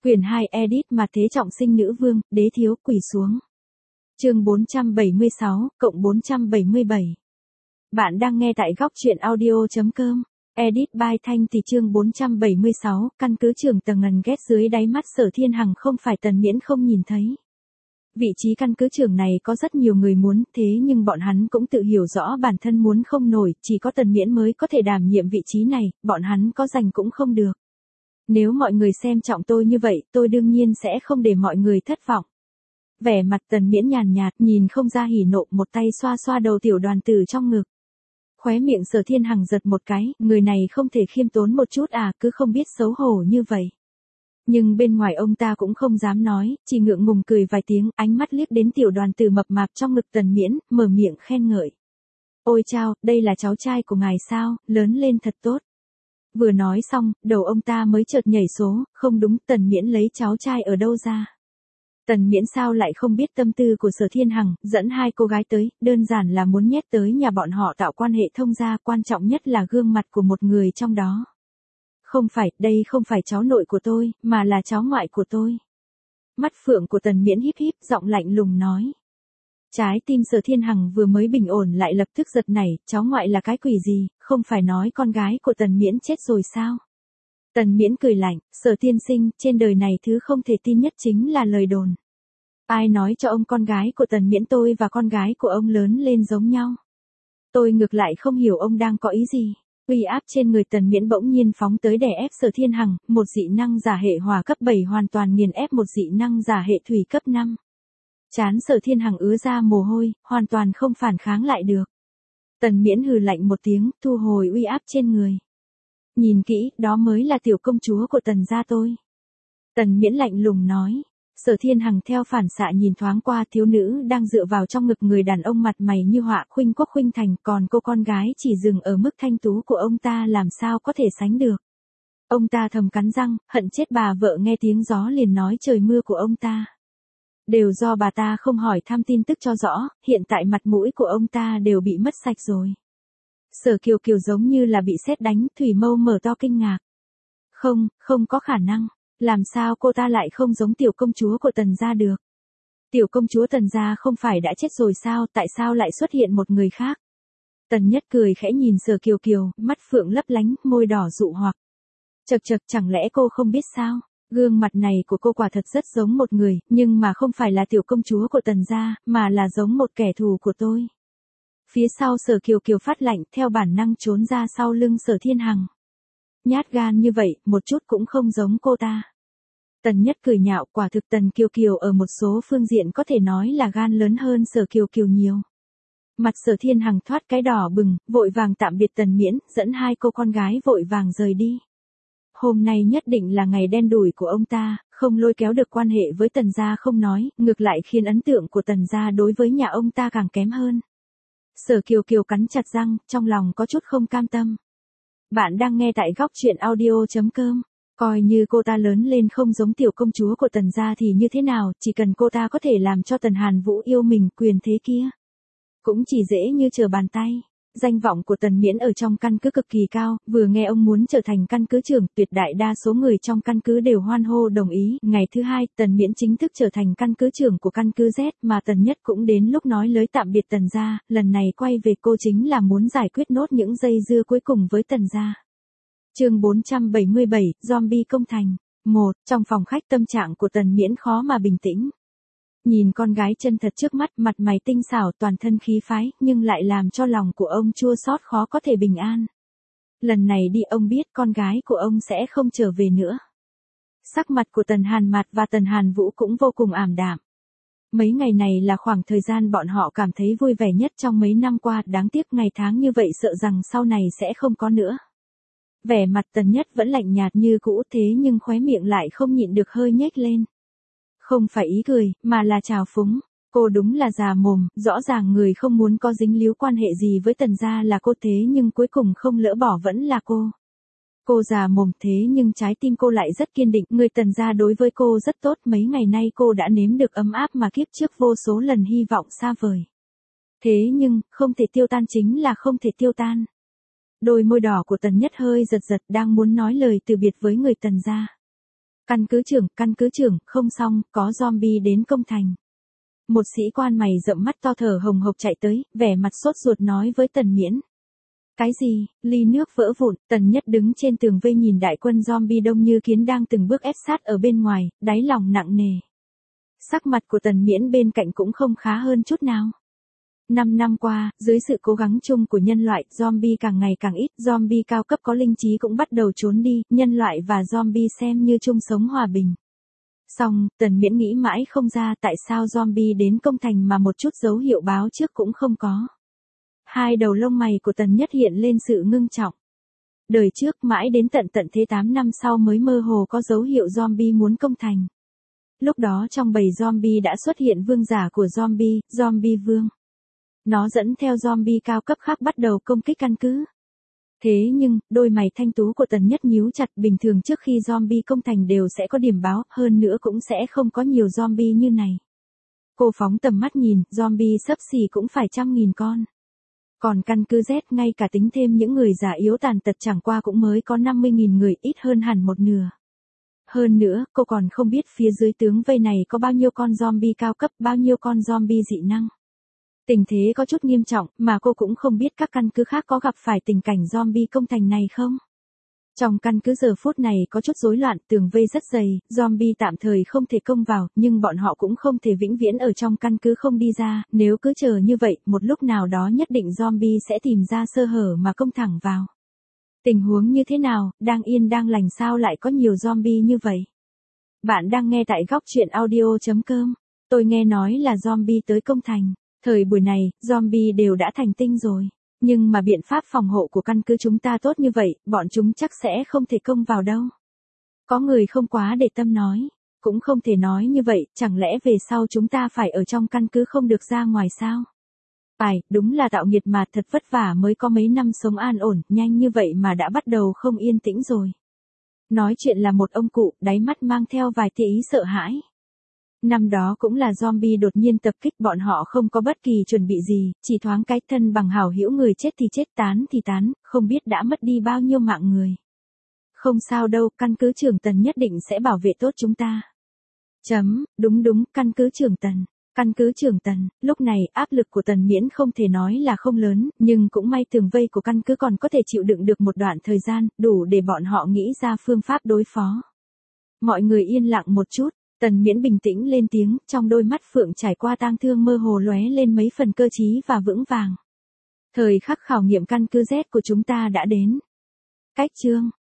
Quyển 2 edit mà thế trọng sinh nữ vương, đế thiếu quỳ xuống. Chương 476, cộng 477. Bạn đang nghe tại góc truyện audio.com. Edit by Thanh thì chương 476, căn cứ trưởng tầng ngần ghét dưới đáy mắt Sở Thiên Hằng không phải Tần Miễn không nhìn thấy. Vị trí căn cứ trưởng này có rất nhiều người muốn, thế nhưng bọn hắn cũng tự hiểu rõ bản thân muốn không nổi, chỉ có Tần Miễn mới có thể đảm nhiệm vị trí này, bọn hắn có giành cũng không được. Nếu mọi người xem trọng tôi như vậy, tôi đương nhiên sẽ không để mọi người thất vọng. Vẻ mặt Tần Miễn nhàn nhạt, nhìn không ra hỉ nộ, một tay xoa xoa đầu tiểu đoàn tử trong ngực. Khóe miệng Sở Thiên Hằng giật một cái, người này không thể khiêm tốn một chút à, cứ không biết xấu hổ như vậy. Nhưng bên ngoài ông ta cũng không dám nói, chỉ ngượng ngùng cười vài tiếng, ánh mắt liếc đến tiểu đoàn tử mập mạp trong ngực Tần Miễn, mở miệng khen ngợi. Ôi chao, đây là cháu trai của ngài sao, lớn lên thật tốt. Vừa nói xong, đầu ông ta mới chợt nhảy số, không đúng, Tần Miễn lấy cháu trai ở đâu ra. Tần Miễn sao lại không biết tâm tư của Sở Thiên Hằng, dẫn hai cô gái tới, đơn giản là muốn nhét tới nhà bọn họ tạo quan hệ thông gia, quan trọng nhất là gương mặt của một người trong đó. Không phải, đây không phải cháu nội của tôi, mà là cháu ngoại của tôi. Mắt phượng của Tần Miễn híp híp, giọng lạnh lùng nói. Trái tim Sở Thiên Hằng vừa mới bình ổn lại lập tức giật nảy, cháu ngoại là cái quỷ gì, không phải nói con gái của Tần Miễn chết rồi sao? Tần Miễn cười lạnh, Sở tiên sinh, trên đời này thứ không thể tin nhất chính là lời đồn. Ai nói cho ông con gái của Tần Miễn tôi và con gái của ông lớn lên giống nhau? Tôi ngược lại không hiểu ông đang có ý gì. Uy áp trên người Tần Miễn bỗng nhiên phóng tới đè ép Sở Thiên Hằng, một dị năng giả hệ hỏa cấp 7 hoàn toàn nghiền ép một dị năng giả hệ thủy cấp 5. Chán Sở Thiên Hằng ứa ra mồ hôi, hoàn toàn không phản kháng lại được. Tần Miễn hừ lạnh một tiếng, thu hồi uy áp trên người. Nhìn kỹ, đó mới là tiểu công chúa của Tần gia tôi. Tần Miễn lạnh lùng nói. Sở Thiên Hằng theo phản xạ nhìn thoáng qua thiếu nữ đang dựa vào trong ngực người đàn ông mặt mày như họa khuynh quốc khuynh thành, còn cô con gái chỉ dừng ở mức thanh tú của ông ta làm sao có thể sánh được. Ông ta thầm cắn răng, hận chết bà vợ nghe tiếng gió liền nói trời mưa của ông ta. Đều do bà ta không hỏi thăm tin tức cho rõ, hiện tại mặt mũi của ông ta đều bị mất sạch rồi. Sở Kiều Kiều giống như là bị sét đánh, thủy mâu mở to kinh ngạc. Không có khả năng. Làm sao cô ta lại không giống tiểu công chúa của Tần gia được? Tiểu công chúa Tần gia không phải đã chết rồi sao, tại sao lại xuất hiện một người khác? Tần Nhất cười khẽ nhìn Sở Kiều Kiều, mắt phượng lấp lánh, môi đỏ dụ hoặc. Chậc chậc, chẳng lẽ cô không biết sao? Gương mặt này của cô quả thật rất giống một người, nhưng mà không phải là tiểu công chúa của Tần gia, mà là giống một kẻ thù của tôi. Phía sau Sở Kiều Kiều phát lạnh, theo bản năng trốn ra sau lưng Sở Thiên Hằng. Nhát gan như vậy, một chút cũng không giống cô ta. Tần Nhất cười nhạo, quả thực Tần Kiều Kiều ở một số phương diện có thể nói là gan lớn hơn Sở Kiều Kiều nhiều. Mặt Sở Thiên Hằng thoát cái đỏ bừng, vội vàng tạm biệt Tần Miễn, dẫn hai cô con gái vội vàng rời đi. Hôm nay nhất định là ngày đen đủi của ông ta, không lôi kéo được quan hệ với Tần gia không nói, ngược lại khiến ấn tượng của Tần gia đối với nhà ông ta càng kém hơn. Sở Kiều Kiều cắn chặt răng, trong lòng có chút không cam tâm. Bạn đang nghe tại góc truyện audio.com. Coi như cô ta lớn lên không giống tiểu công chúa của Tần gia thì như thế nào, chỉ cần cô ta có thể làm cho Tần Hàn Vũ yêu mình, quyền thế kia cũng chỉ dễ như trở bàn tay. Danh vọng của Tần Miễn ở trong căn cứ cực kỳ cao, vừa nghe ông muốn trở thành căn cứ trưởng, tuyệt đại đa số người trong căn cứ đều hoan hô đồng ý. Ngày thứ hai, Tần Miễn chính thức trở thành căn cứ trưởng của căn cứ Z, mà Tần Nhất cũng đến lúc nói lời tạm biệt Tần gia, lần này quay về cô chính là muốn giải quyết nốt những dây dưa cuối cùng với Tần gia. Chương 477, Zombie công thành. 1. Trong phòng khách tâm trạng của Tần Miễn khó mà bình tĩnh. Nhìn con gái chân thật trước mắt, mặt mày tinh xảo, toàn thân khí phái, nhưng lại làm cho lòng của ông chua xót khó có thể bình an. Lần này đi ông biết con gái của ông sẽ không trở về nữa. Sắc mặt của Tần Hàn Mạt và Tần Hàn Vũ cũng vô cùng ảm đạm. Mấy ngày này là khoảng thời gian bọn họ cảm thấy vui vẻ nhất trong mấy năm qua, đáng tiếc ngày tháng như vậy sợ rằng sau này sẽ không có nữa. Vẻ mặt Tần Nhất vẫn lạnh nhạt như cũ, thế nhưng khóe miệng lại không nhịn được hơi nhếch lên. Không phải ý cười, mà là trào phúng. Cô đúng là già mồm, rõ ràng người không muốn có dính líu quan hệ gì với Tần gia là cô, thế nhưng cuối cùng không lỡ bỏ vẫn là cô. Cô già mồm, thế nhưng trái tim cô lại rất kiên định, người Tần gia đối với cô rất tốt, mấy ngày nay cô đã nếm được ấm áp mà kiếp trước vô số lần hy vọng xa vời. Thế nhưng, không thể tiêu tan chính là không thể tiêu tan. Đôi môi đỏ của Tần Nhất hơi giật giật, đang muốn nói lời từ biệt với người Tần gia. Căn cứ trưởng, không xong, có zombie đến công thành. Một sĩ quan mày rậm mắt to thở hồng hộc chạy tới, vẻ mặt sốt ruột nói với Tần Miễn. Cái gì, ly nước vỡ vụn, Tần Nhất đứng trên tường vây nhìn đại quân zombie đông như kiến đang từng bước ép sát ở bên ngoài, đáy lòng nặng nề. Sắc mặt của Tần Miễn bên cạnh cũng không khá hơn chút nào. 5 năm qua, dưới sự cố gắng chung của nhân loại, zombie càng ngày càng ít, zombie cao cấp có linh trí cũng bắt đầu trốn đi, nhân loại và zombie xem như chung sống hòa bình. Song, Tần Miễn nghĩ mãi không ra tại sao zombie đến công thành mà một chút dấu hiệu báo trước cũng không có. Hai đầu lông mày của Tần Nhất hiện lên sự ngưng trọng. Đời trước mãi đến tận thế 8 năm sau mới mơ hồ có dấu hiệu zombie muốn công thành. Lúc đó trong bầy zombie đã xuất hiện vương giả của zombie, zombie vương. Nó dẫn theo zombie cao cấp khác bắt đầu công kích căn cứ. Thế nhưng, đôi mày thanh tú của Tần Nhất nhíu chặt, bình thường trước khi zombie công thành đều sẽ có điểm báo, hơn nữa cũng sẽ không có nhiều zombie như này. Cô phóng tầm mắt nhìn, zombie xấp xỉ cũng phải 100.000 con. Còn căn cứ Z ngay cả tính thêm những người già yếu tàn tật chẳng qua cũng mới có 50.000 người, ít hơn hẳn một nửa. Hơn nữa, cô còn không biết phía dưới tướng vây này có bao nhiêu con zombie cao cấp, bao nhiêu con zombie dị năng. Tình thế có chút nghiêm trọng, mà cô cũng không biết các căn cứ khác có gặp phải tình cảnh zombie công thành này không. Trong căn cứ giờ phút này có chút rối loạn, tường vây rất dày, zombie tạm thời không thể công vào, nhưng bọn họ cũng không thể vĩnh viễn ở trong căn cứ không đi ra, nếu cứ chờ như vậy, một lúc nào đó nhất định zombie sẽ tìm ra sơ hở mà công thẳng vào. Tình huống như thế nào, đang yên đang lành sao lại có nhiều zombie như vậy? Bạn đang nghe tại góc truyện audio.com. Tôi nghe nói là zombie tới công thành. Thời buổi này, zombie đều đã thành tinh rồi. Nhưng mà biện pháp phòng hộ của căn cứ chúng ta tốt như vậy, bọn chúng chắc sẽ không thể công vào đâu. Có người không quá để tâm nói. Cũng không thể nói như vậy, chẳng lẽ về sau chúng ta phải ở trong căn cứ không được ra ngoài sao? Đúng là tạo nghiệt mà, thật vất vả mới có mấy năm sống an ổn, nhanh như vậy mà đã bắt đầu không yên tĩnh rồi. Nói chuyện là một ông cụ, đáy mắt mang theo vài tia ý sợ hãi. Năm đó cũng là zombie đột nhiên tập kích, bọn họ không có bất kỳ chuẩn bị gì, chỉ thoáng cái thân bằng hảo hữu, người chết thì chết, tán thì tán, không biết đã mất đi bao nhiêu mạng người. Không sao đâu, căn cứ trưởng Tần nhất định sẽ bảo vệ tốt chúng ta. Đúng, căn cứ trưởng Tần. Căn cứ trưởng Tần, lúc này áp lực của Tần Miễn không thể nói là không lớn, nhưng cũng may tường vây của căn cứ còn có thể chịu đựng được một đoạn thời gian, đủ để bọn họ nghĩ ra phương pháp đối phó. Mọi người yên lặng một chút, Tần Miễn bình tĩnh lên tiếng, trong đôi mắt phượng trải qua tang thương mơ hồ lóe lên mấy phần cơ trí và vững vàng. Thời khắc khảo nghiệm căn cứ Z của chúng ta đã đến. Cách chương